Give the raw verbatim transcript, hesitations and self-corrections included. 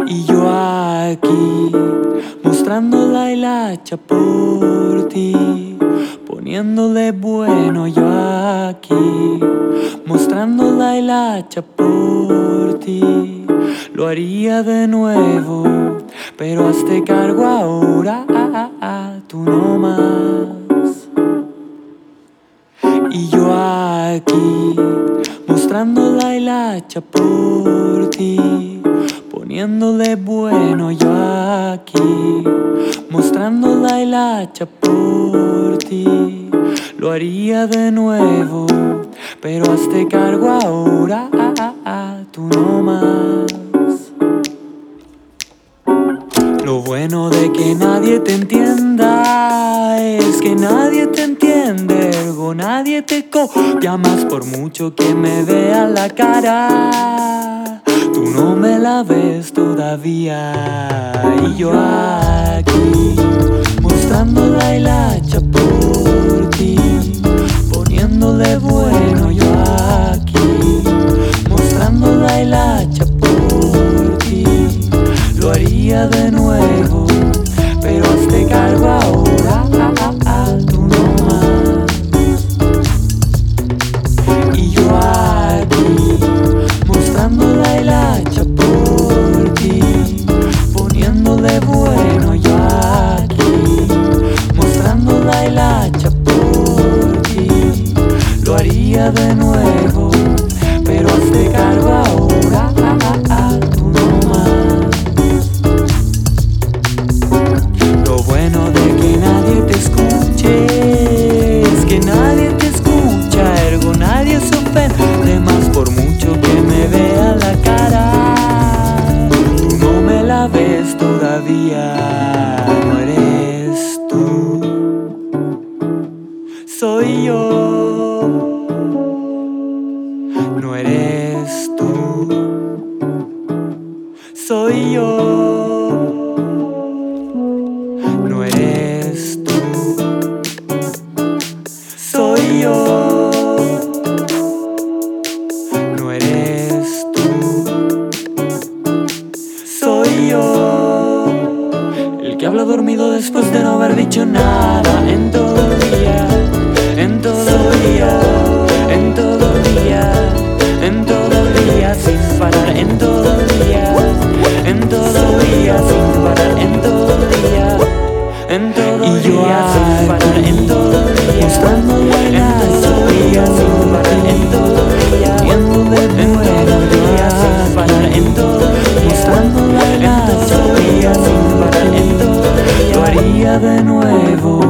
Y yo aquí, mostrando la hilacha por ti, poniéndole bueno. Yo aquí, mostrando la hilacha por ti, lo haría de nuevo, pero hazte cargo ahora, ah, ah, ah, tú no más. Y yo aquí, mostrando la hilacha por ti, poniéndole bueno. Yo aquí, mostrando la hilacha por ti, lo haría de nuevo, pero hazte cargo ahora, ah, ah, ah, tú no más. Lo bueno de que nadie te entienda es que nadie te entiende, ergo nadie te copia más por mucho que me vea la cara. Tú no me la ves todavía. Y yo aquí, mostrando la hilacha por ti, poniéndole bueno. Yo aquí, mostrando la hilacha por ti, lo haría de nuevo, pero hazte cargo ahora, ah, ah, ah, tú no más. Y yo aquí, mostrando la hilacha por ti, poniéndole bueno. Yo aquí, mostrando la hilacha por ti, lo haría de nuevo, pero hazte cargo ahora, ah, ah, ah, tú no más. Lo bueno de que nadie te escuche es que nadie te escucha, ergo nadie se ofende más por mucho que me vea la cara. Tú no me la ves todavía, no eres tú, soy yo. No eres tú, soy yo. No eres tú, soy yo. No eres tú, soy yo. El que habla dormido después de no haber dicho nada en todo el día, en todo el día, en todo el día, en todo el día sin parar, en todo el día, en todo el día sin parar, en todo el día, en todo el día sin parar, en todo el día, mostrando la hilacha sin parar, en todo el día, poniéndole bueno. Yo sin parar, en todo el día, mostrando la hilacha sin parar, en todo el día, lo haría de nuevo,